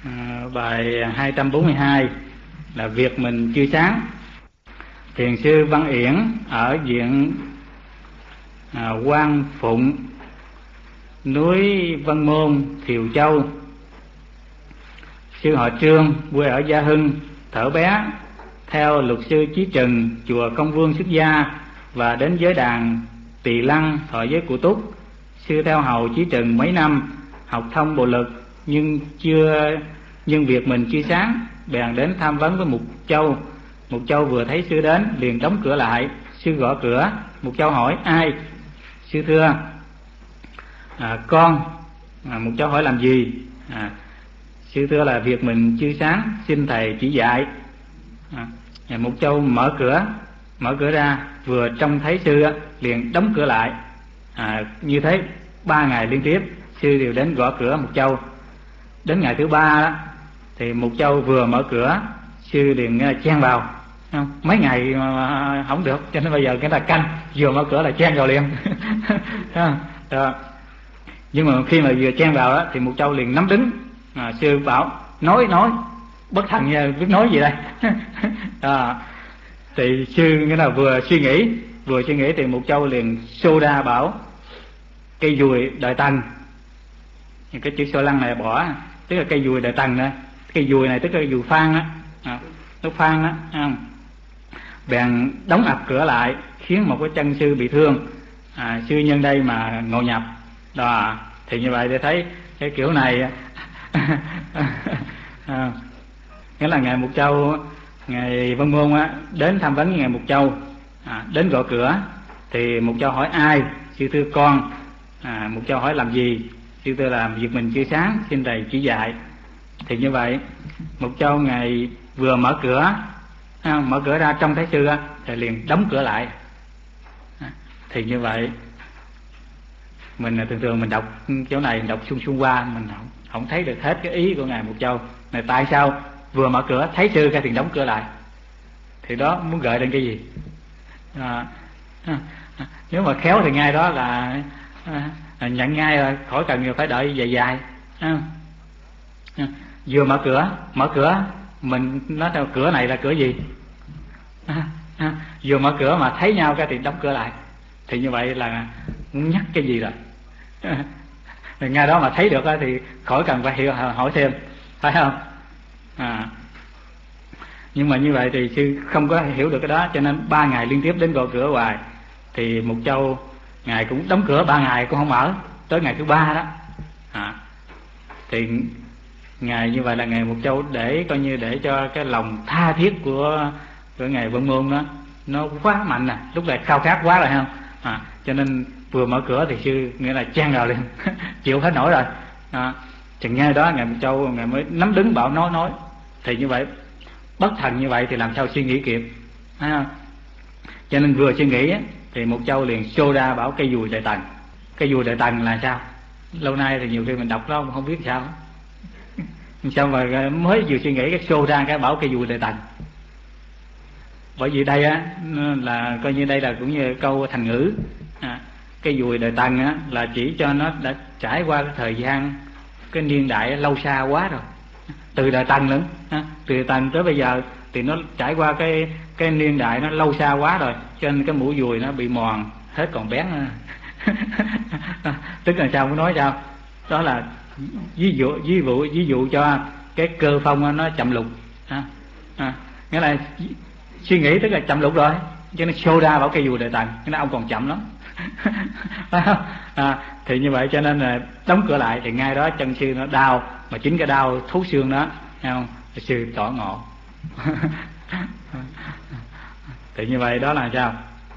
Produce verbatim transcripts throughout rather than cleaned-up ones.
À, bài hai trăm bốn mươi hai là việc mình chưa sáng. Thiền sư Văn Yển ở viện à, Quan Phụng, núi Văn Môn, Thiều Châu. Sư họ Trương, quê ở Gia Hưng, thở bé theo luật sư Chí Trừng, chùa Công Vương xuất gia và đến giới đàn Tỳ Lăng thọ giới Cụ Túc. Sư theo hầu Chí Trừng mấy năm, học thông bộ lực nhưng chưa nhưng việc mình chưa sáng, bèn đến tham vấn với Mục Châu. Mục Châu vừa thấy sư đến liền đóng cửa lại. Sư gõ cửa, Mục Châu hỏi ai? Sư thưa à, con. à, Mục Châu hỏi làm gì? à, Sư thưa là việc mình chưa sáng, xin thầy chỉ dạy. à, Mục Châu mở cửa mở cửa ra, vừa trông thấy sư liền đóng cửa lại. à, Như thế ba ngày liên tiếp sư đều đến gõ cửa Mục Châu. Đến ngày thứ ba đó thì Mục Châu vừa mở cửa, sư liền chen vào. Không? Mấy ngày mà không được, cho nên bây giờ cái là canh, vừa mở cửa là chen vào liền. Đó. Nhưng mà khi mà vừa chen vào đó, thì Mục Châu liền nắm đứng. à, Sư bảo nói nói bất thần nha, biết nói gì đây. à, Thì sư nghĩa là vừa suy nghĩ vừa suy nghĩ thì Mục Châu liền xô ra bảo cây dùi Đời Tần. Cái chữ xô lăng này bỏ, tức là cây dùi Đời Tần đó. Cây dùi này tức là dùi phan á, à, nó phan á. À. Bèn đóng ập cửa lại, khiến một cái chân sư bị thương. à, Sư nhân đây mà ngộ nhập đó. Thì như vậy để thấy cái kiểu này. à, nghĩa là ngài Mục Châu, ngài Văn Môn á, đến tham vấn với ngài Mục Châu. à, Đến gõ cửa thì Mục Châu hỏi ai? Sư thưa con. à, Mục Châu hỏi làm gì? Sư thưa làm việc mình chưa sáng, xin thầy chỉ dạy. Thì như vậy Mục Châu ngài vừa mở cửa, à, mở cửa ra trông thấy sư á, thì liền đóng cửa lại. à, Thì như vậy mình thường thường mình đọc chỗ này, đọc xung xung qua, mình không, không thấy được hết cái ý của ngài Mục Châu này. Tại sao vừa mở cửa thấy sư cái thì đóng cửa lại? Thì đó muốn gợi lên cái gì? à, à, Nếu mà khéo thì ngay đó là à, nhận ngay rồi, khỏi cần phải đợi dài dài. à, à, Vừa mở cửa mở cửa mình nói theo cửa này là cửa gì? à, à, Vừa mở cửa mà thấy nhau cái thì đóng cửa lại. Thì như vậy là muốn nhắc cái gì rồi? Thì ngay đó mà thấy được thì khỏi cần phải hiểu, hỏi thêm, phải không? à, Nhưng mà như vậy thì sư không có hiểu được cái đó, cho nên ba ngày liên tiếp đến gõ cửa hoài. Thì Mục Châu ngài cũng đóng cửa ba ngày cũng không mở. Tới ngày thứ ba đó à, thì ngài như vậy là ngài Mục Châu để coi như để cho cái lòng tha thiết của của ngài Văn Môn đó nó quá mạnh nè, lúc này khao khát quá rồi không? à, Cho nên vừa mở cửa thì sư nghĩa là chen vào liền. Chịu hết nổi rồi. à, Chừng nghe đó ngài Mục Châu ngài mới nắm đứng bảo nói nói. Thì như vậy bất thần như vậy thì làm sao suy nghĩ kịp, thấy không? Cho nên vừa suy nghĩ thì Mục Châu liền xô ra bảo cây dùi Đời Tần. Cây dùi Đời Tần là sao? Lâu nay thì nhiều khi mình đọc đó không biết sao. Sao mà mới vừa suy nghĩ cái xô ra cái bảo cây dùi Đời Tần? Bởi vì đây á là coi như đây là cũng như câu thành ngữ. à, Cây dùi Đời Tần á là chỉ cho nó đã trải qua cái thời gian, cái niên đại lâu xa quá rồi. Từ Đời Tần nữa, từ Đời Tần tới bây giờ thì nó trải qua cái cái niên đại nó lâu xa quá rồi, cho nên cái mũi dùi nó bị mòn hết còn bén. Tức là sao muốn nói sao? Đó là ví dụ ví dụ ví dụ cho cái cơ phong nó chậm lục. à, à, Nghĩa là suy nghĩ tức là chậm lục rồi, cho nên show ra bảo cây dùi Đời Tần, cái nó ông còn chậm lắm. à, Thì như vậy cho nên là đóng cửa lại thì ngay đó chân sư nó đau, mà chính cái đau thấu xương đó, thấy không? Sư tỏ ngộ. Thì như vậy đó là sao?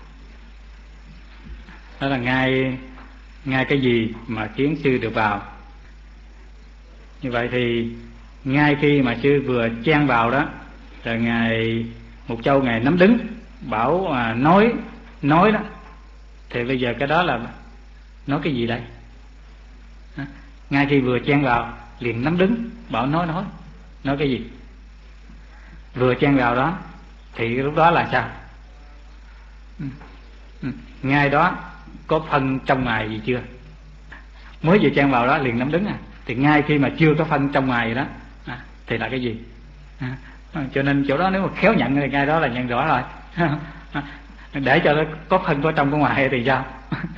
Đó là ngay ngay cái gì mà khiến sư được vào. Như vậy thì ngay khi mà sư vừa chen vào đó, rồi ngài Mục Châu ngài nắm đứng bảo à, nói nói đó. Thì bây giờ cái đó là nói cái gì đây? à, Ngay khi vừa chen vào liền nắm đứng bảo nói nói nói cái gì? Vừa chen vào đó thì lúc đó là sao? ừ. Ừ. Ngay đó có phân trong ngoài gì chưa? Mới vừa chen vào đó liền nắm đứng à. Thì ngay khi mà chưa có phân trong ngoài đó à, thì là cái gì. À, cho nên chỗ đó nếu mà khéo nhận thì ngay đó là nhận rõ rồi. Để cho nó có phân có trong có ngoài thì sao?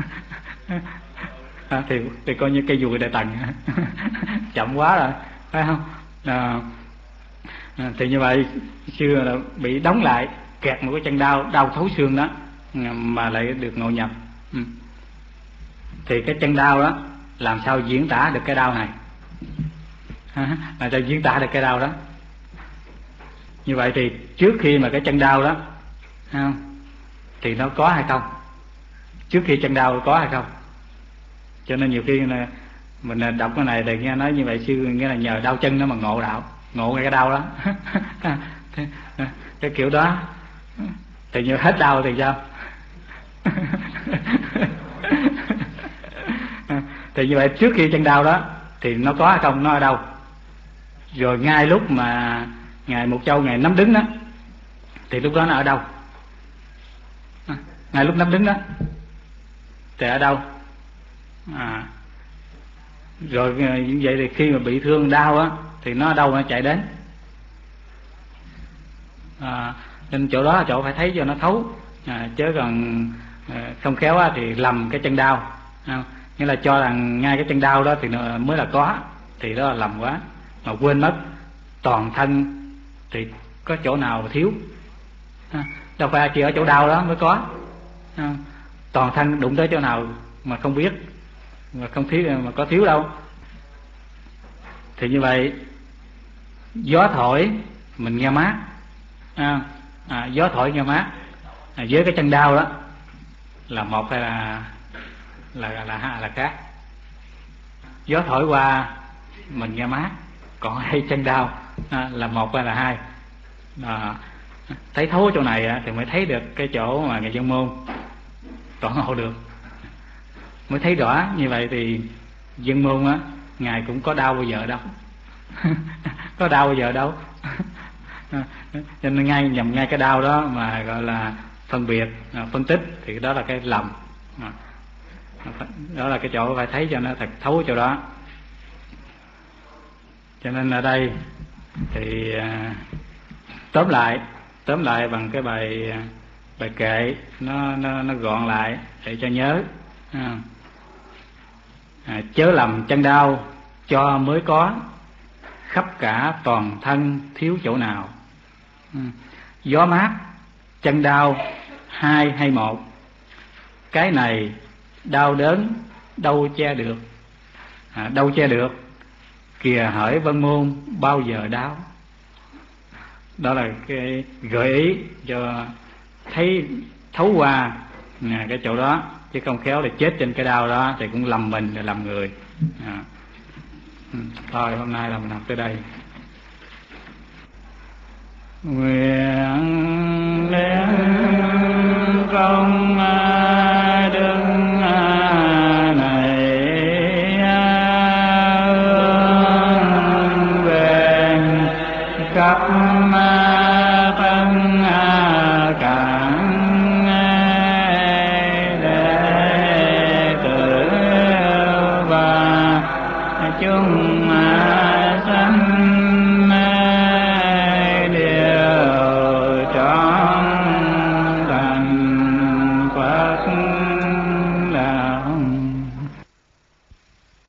À, thì thì coi như cây dùi đại tầng. Chậm quá rồi, phải không? À, à, thì như vậy xưa là bị đóng lại, kẹt một cái chân đau, đau thấu xương đó, mà lại được ngộ nhập. Ừ. Thì cái chân đau đó làm sao diễn tả được cái đau này? À, làm sao diễn tả được cái đau đó? Như vậy thì trước khi mà cái chân đau đó, không, thì nó có hay không? Trước khi chân đau có hay không? Cho nên nhiều khi là mình đọc cái này thì nghe nói như vậy sư nghĩa là nhờ đau chân nó mà ngộ đạo, ngộ cái đau đó. Cái kiểu đó thì như hết đau thì sao? Thì như vậy trước khi chân đau đó thì nó có hay không, nó ở đâu? Rồi ngay lúc mà ngài Mục Châu ngài nắm đứng đó thì lúc đó nó ở đâu? Ngay lúc nắm đứng đó thì ở đâu? À, rồi như vậy thì khi mà bị thương đau á thì nó ở đâu nó chạy đến? À, nên chỗ đó là chỗ phải thấy cho nó thấu, à, chứ còn à, không khéo á thì lầm cái chân đau, à, nghĩa là cho rằng ngay cái chân đau đó thì nó mới là có, thì đó là lầm quá, mà quên mất toàn thân thì có chỗ nào thiếu, à, đâu phải chỉ ở chỗ đau đó mới có, à, toàn thân đụng tới chỗ nào mà không biết, mà không thiếu, mà có thiếu đâu. Thì như vậy gió thổi mình nghe mát, à, à, gió thổi nghe mát, à, với cái chân đau đó là một hay là là là là, là khác? Gió thổi qua mình nghe mát, còn hay chân đau à, là một hay là hai? À, thấy thấu chỗ này thì mới thấy được cái chỗ mà ngài Văn Môn toàn hộ được, mới thấy rõ. Như vậy thì Văn Môn á, ngài cũng có đau bao giờ đâu. Có đau bao giờ đâu. Cho nên ngay nhầm ngay cái đau đó mà gọi là phân biệt, phân tích thì đó là cái lầm. Đó là cái chỗ phải thấy cho nó thật thấu chỗ đó. Cho nên ở đây thì tóm lại tóm lại bằng cái bài bài kệ nó nó nó gọn lại để cho nhớ. À, à, chớ lầm chân đau cho mới có, khắp cả toàn thân thiếu chỗ nào. Ừ. Gió mát chân đau hai hay một, cái này đau đớn đâu che được, à, đâu che được, kìa hỡi Văn Môn bao giờ đau. Đó là cái gợi ý cho thấy thấu qua à, cái chỗ đó, chứ không khéo là chết trên cái đau đó thì cũng lầm mình rồi lầm người. À. Ừ. Thôi hôm nay là mình học tới đây. Nguyện đến công đức này hướng về khắp thân cạn đệ tử và chúng sanh